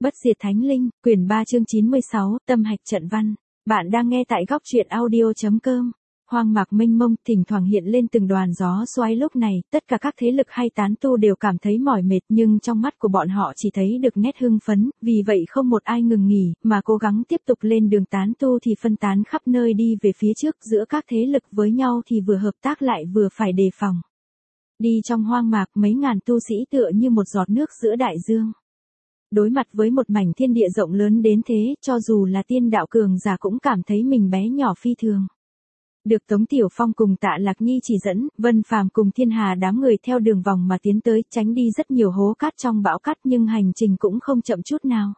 Bất diệt thánh linh, quyển 3 chương 96, tâm hạch trận văn. Bạn đang nghe tại góc truyện audio.com. Hoang mạc mênh mông, thỉnh thoảng hiện lên từng đoàn gió xoáy, lúc này, tất cả các thế lực hay tán tu đều cảm thấy mỏi mệt, nhưng trong mắt của bọn họ chỉ thấy được nét hưng phấn, vì vậy không một ai ngừng nghỉ, mà cố gắng tiếp tục lên đường. Tán tu thì phân tán khắp nơi đi về phía trước, giữa các thế lực với nhau thì vừa hợp tác lại vừa phải đề phòng. Đi trong hoang mạc, mấy ngàn tu sĩ tựa như một giọt nước giữa đại dương. Đối mặt với một mảnh thiên địa rộng lớn đến thế, cho dù là tiên đạo cường giả cũng cảm thấy mình bé nhỏ phi thường. Được Tống Tiểu Phong cùng Tạ Lạc Nhi chỉ dẫn, Vân Phàm cùng Thiên Hà đám người theo đường vòng mà tiến tới, tránh đi rất nhiều hố cát trong bão cát, nhưng hành trình cũng không chậm chút nào.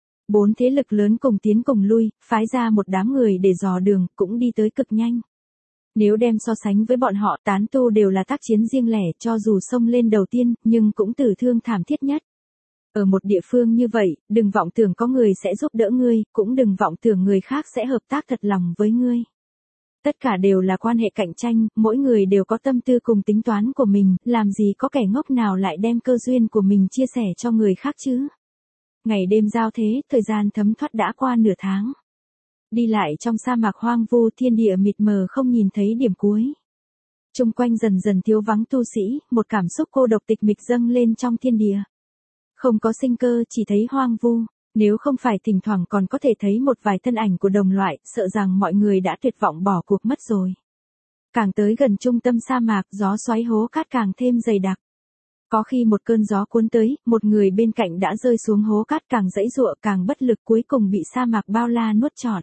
4 thế lực lớn cùng tiến cùng lui, phái ra một đám người để dò đường, cũng đi tới cực nhanh. Nếu đem so sánh với bọn họ, tán tu đều là tác chiến riêng lẻ, cho dù xông lên đầu tiên, nhưng cũng tử thương thảm thiết nhất. Ở một địa phương như vậy, đừng vọng tưởng có người sẽ giúp đỡ ngươi, cũng đừng vọng tưởng người khác sẽ hợp tác thật lòng với ngươi. Tất cả đều là quan hệ cạnh tranh, mỗi người đều có tâm tư cùng tính toán của mình, làm gì có kẻ ngốc nào lại đem cơ duyên của mình chia sẻ cho người khác chứ. Ngày đêm giao thế, thời gian thấm thoát đã qua nửa tháng. Đi lại trong sa mạc hoang vu, thiên địa mịt mờ không nhìn thấy điểm cuối. Chung quanh dần dần thiếu vắng tu sĩ, một cảm xúc cô độc tịch mịch dâng lên trong thiên địa. Không có sinh cơ, chỉ thấy hoang vu, nếu không phải thỉnh thoảng còn có thể thấy một vài thân ảnh của đồng loại, sợ rằng mọi người đã tuyệt vọng bỏ cuộc mất rồi. Càng tới gần trung tâm sa mạc, gió xoáy hố cát càng thêm dày đặc. Có khi một cơn gió cuốn tới, một người bên cạnh đã rơi xuống hố cát, càng giãy giụa càng bất lực, cuối cùng bị sa mạc bao la nuốt trọn.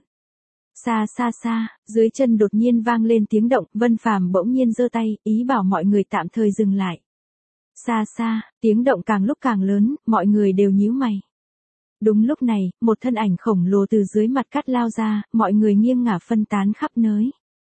Xa xa xa, dưới chân đột nhiên vang lên tiếng động, Vân Phàm bỗng nhiên giơ tay, ý bảo mọi người tạm thời dừng lại. Xa xa, tiếng động càng lúc càng lớn, mọi người đều nhíu mày. Đúng lúc này, một thân ảnh khổng lồ từ dưới mặt cát lao ra, mọi người nghiêng ngả phân tán khắp nơi.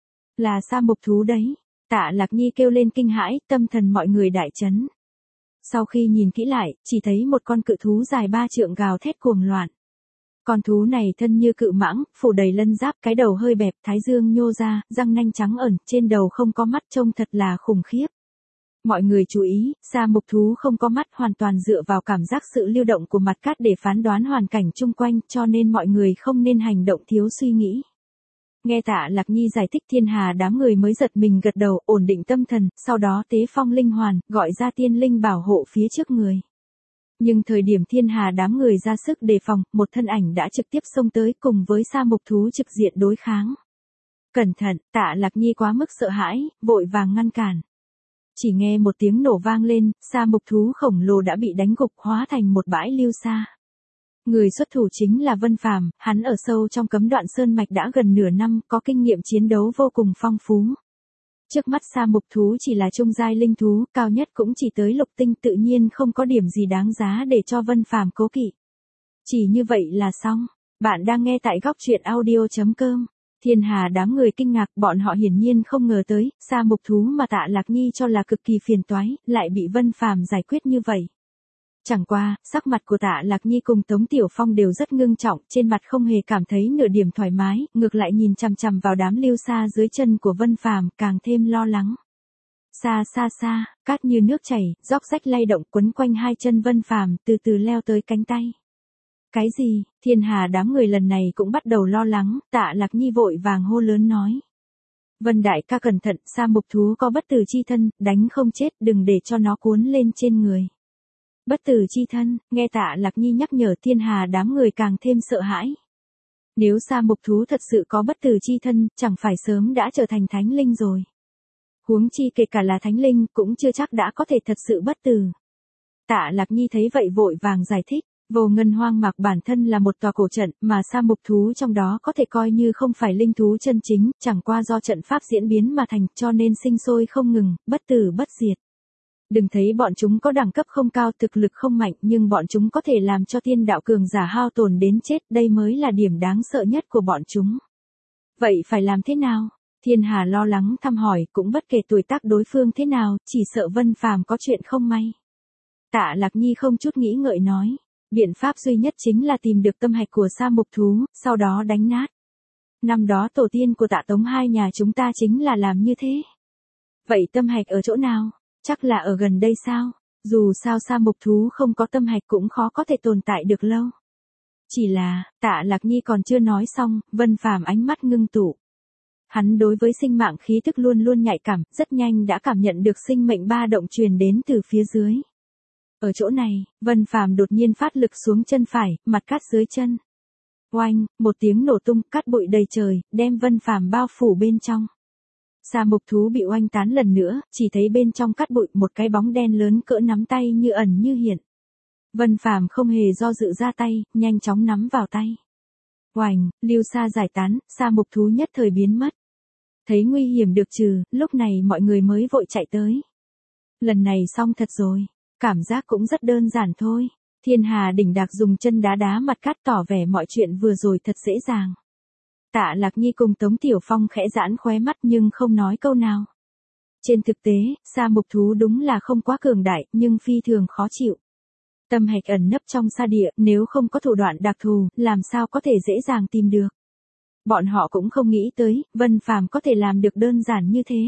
Là Sa Mục Thú đấy. Tạ Lạc Nhi kêu lên kinh hãi, tâm thần mọi người đại chấn. Sau khi nhìn kỹ lại, chỉ thấy một con cự thú dài 3 trượng gào thét cuồng loạn. Con thú này thân như cự mãng, phủ đầy lân giáp, cái đầu hơi bẹp, thái dương nhô ra, răng nanh trắng ẩn, trên đầu không có mắt, trông thật là khủng khiếp. Mọi người chú ý, Sa Mục Thú không có mắt, hoàn toàn dựa vào cảm giác sự lưu động của mặt cát để phán đoán hoàn cảnh chung quanh, cho nên mọi người không nên hành động thiếu suy nghĩ. Nghe Tạ Lạc Nhi giải thích, Thiên Hà đám người mới giật mình gật đầu, ổn định tâm thần, sau đó tế phong linh hoàn, gọi ra tiên linh bảo hộ phía trước người. Nhưng thời điểm Thiên Hà đám người ra sức đề phòng, một thân ảnh đã trực tiếp xông tới, cùng với Sa Mục Thú trực diện đối kháng. Cẩn thận, Tạ Lạc Nhi quá mức sợ hãi, vội vàng ngăn cản. Chỉ nghe một tiếng nổ vang lên, Sa Mục Thú khổng lồ đã bị đánh gục, hóa thành một bãi lưu sa. Người xuất thủ chính là Vân Phàm, hắn ở sâu trong cấm đoạn sơn mạch đã gần nửa năm, có kinh nghiệm chiến đấu vô cùng phong phú. Trước mắt Sa Mục Thú chỉ là trung giai linh thú, cao nhất cũng chỉ tới lục tinh, tự nhiên không có điểm gì đáng giá để cho Vân Phàm cố kỵ. Chỉ như vậy là xong. Bạn đang nghe tại góc truyện audio.com. Thiên Hà đám người kinh ngạc, bọn họ hiển nhiên không ngờ tới, Sa Mục Thú mà Tạ Lạc Nhi cho là cực kỳ phiền toái, lại bị Vân Phàm giải quyết như vậy. Chẳng qua, sắc mặt của Tạ Lạc Nhi cùng Tống Tiểu Phong đều rất ngưng trọng, trên mặt không hề cảm thấy nửa điểm thoải mái, ngược lại nhìn chằm chằm vào đám lưu sa dưới chân của Vân Phàm, càng thêm lo lắng. Xa xa xa, cát như nước chảy, róc rách lay động quấn quanh hai chân Vân Phàm, từ từ leo tới cánh tay. Cái gì? Thiên Hà đám người lần này cũng bắt đầu lo lắng, Tạ Lạc Nhi vội vàng hô lớn nói. Vân đại ca cẩn thận, Sa Mục Thú có bất tử chi thân, đánh không chết, đừng để cho nó cuốn lên trên người. Bất tử chi thân, nghe Tạ Lạc Nhi nhắc nhở, Thiên Hà đám người càng thêm sợ hãi. Nếu Sa Mục Thú thật sự có bất tử chi thân, chẳng phải sớm đã trở thành thánh linh rồi. Huống chi kể cả là thánh linh, cũng chưa chắc đã có thể thật sự bất tử. Tạ Lạc Nhi thấy vậy vội vàng giải thích. Vô Ngân hoang mạc bản thân là một tòa cổ trận, mà Sa Mục Thú trong đó có thể coi như không phải linh thú chân chính, chẳng qua do trận pháp diễn biến mà thành, cho nên sinh sôi không ngừng, bất tử bất diệt. Đừng thấy bọn chúng có đẳng cấp không cao, thực lực không mạnh, nhưng bọn chúng có thể làm cho tiên đạo cường giả hao tổn đến chết, đây mới là điểm đáng sợ nhất của bọn chúng. Vậy phải làm thế nào? Thiên Hà lo lắng thăm hỏi, cũng bất kể tuổi tác đối phương thế nào, chỉ sợ Vân Phàm có chuyện không may. Tạ Lạc Nhi không chút nghĩ ngợi nói. Biện pháp duy nhất chính là tìm được tâm hạch của Sa Mục Thú, sau đó đánh nát. Năm đó tổ tiên của Tạ Tống hai nhà chúng ta chính là làm như thế. Vậy tâm hạch ở chỗ nào? Chắc là ở gần đây sao? Dù sao Sa Mục Thú không có tâm hạch cũng khó có thể tồn tại được lâu. Chỉ là, Tạ Lạc Nhi còn chưa nói xong, Vân Phàm ánh mắt ngưng tụ. Hắn đối với sinh mạng khí tức luôn luôn nhạy cảm, rất nhanh đã cảm nhận được sinh mệnh ba động truyền đến từ phía dưới. Ở chỗ này, Vân Phàm đột nhiên phát lực xuống chân phải, mặt cát dưới chân. Oanh, một tiếng nổ tung, cát bụi đầy trời, đem Vân Phàm bao phủ bên trong. Sa mục thú bị oanh tán lần nữa, chỉ thấy bên trong cát bụi một cái bóng đen lớn cỡ nắm tay như ẩn như hiện. Vân Phàm không hề do dự ra tay, nhanh chóng nắm vào tay. Oanh, lưu sa giải tán, sa mục thú nhất thời biến mất. Thấy nguy hiểm được trừ, lúc này mọi người mới vội chạy tới. Lần này xong thật rồi, cảm giác cũng rất đơn giản thôi. Thiên Hà Đỉnh Đạc dùng chân đá đá mặt cát tỏ vẻ mọi chuyện vừa rồi thật dễ dàng. Tạ Lạc Nhi cùng Tống Tiểu Phong khẽ giãn khóe mắt nhưng không nói câu nào. Trên thực tế, sa mục thú đúng là không quá cường đại, nhưng phi thường khó chịu. Tâm hạch ẩn nấp trong sa địa, nếu không có thủ đoạn đặc thù, làm sao có thể dễ dàng tìm được. Bọn họ cũng không nghĩ tới, Vân Phàm có thể làm được đơn giản như thế.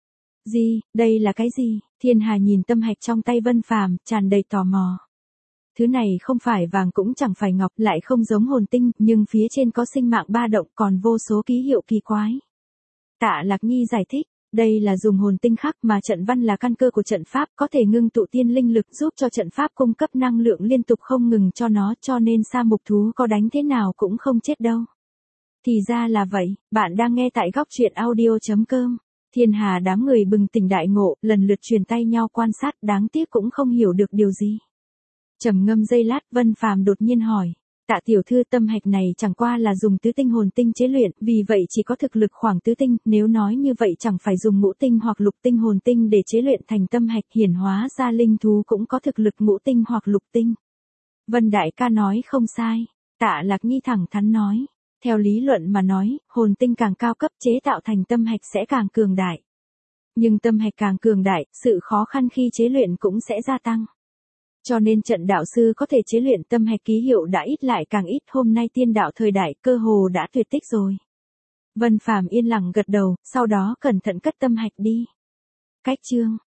Gì, đây là cái gì? Thiên Hà nhìn tâm hạch trong tay Vân Phàm, tràn đầy tò mò. Thứ này không phải vàng cũng chẳng phải ngọc, lại không giống hồn tinh, nhưng phía trên có sinh mạng ba động còn vô số ký hiệu kỳ quái. Tạ Lạc Nhi giải thích, đây là dùng hồn tinh khắc mà trận văn là căn cơ của trận pháp, có thể ngưng tụ tiên linh lực giúp cho trận pháp cung cấp năng lượng liên tục không ngừng cho nó, cho nên sa mục thú có đánh thế nào cũng không chết đâu. Thì ra là vậy, bạn đang nghe tại góc truyện audio.com. Thiên Hà đám người bừng tỉnh đại ngộ, lần lượt truyền tay nhau quan sát, đáng tiếc cũng không hiểu được điều gì. Trầm ngâm giây lát, Vân Phàm đột nhiên hỏi, Tạ tiểu thư, tâm hạch này chẳng qua là dùng tứ tinh hồn tinh chế luyện, vì vậy chỉ có thực lực khoảng tứ tinh, nếu nói như vậy chẳng phải dùng ngũ tinh hoặc lục tinh hồn tinh để chế luyện thành tâm hạch, hiển hóa ra linh thú cũng có thực lực ngũ tinh hoặc lục tinh. Vân đại ca nói không sai, Tạ Lạc Nhi thẳng thắn nói, theo lý luận mà nói, hồn tinh càng cao cấp chế tạo thành tâm hạch sẽ càng cường đại. Nhưng tâm hạch càng cường đại, sự khó khăn khi chế luyện cũng sẽ gia tăng. Cho nên trận đạo sư có thể chế luyện tâm hạch ký hiệu đã ít lại càng ít, hôm nay tiên đạo thời đại cơ hồ đã tuyệt tích rồi. Vân Phàm yên lặng gật đầu, sau đó cẩn thận cất tâm hạch đi. Cách chương